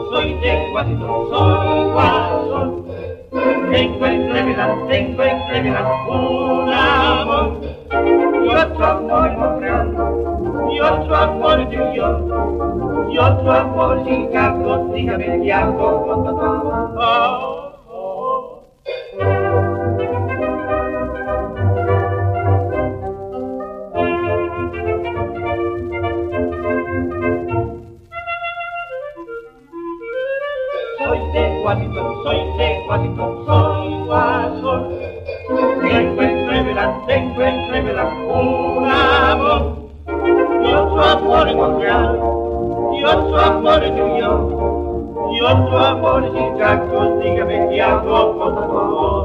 soy de Washington, soy guasón. Tengo en Cleveland un amor, y otro amor en Montreal, y otro amor en New York, y otro amor en Chicago. Dígame qué hago con todo. Washington, soy guasón. Tengo en Cleveland un amor, y otro amor en Montreal, y otro amor en New York, y otro amor en Chicago. Dígame qué hago con todo.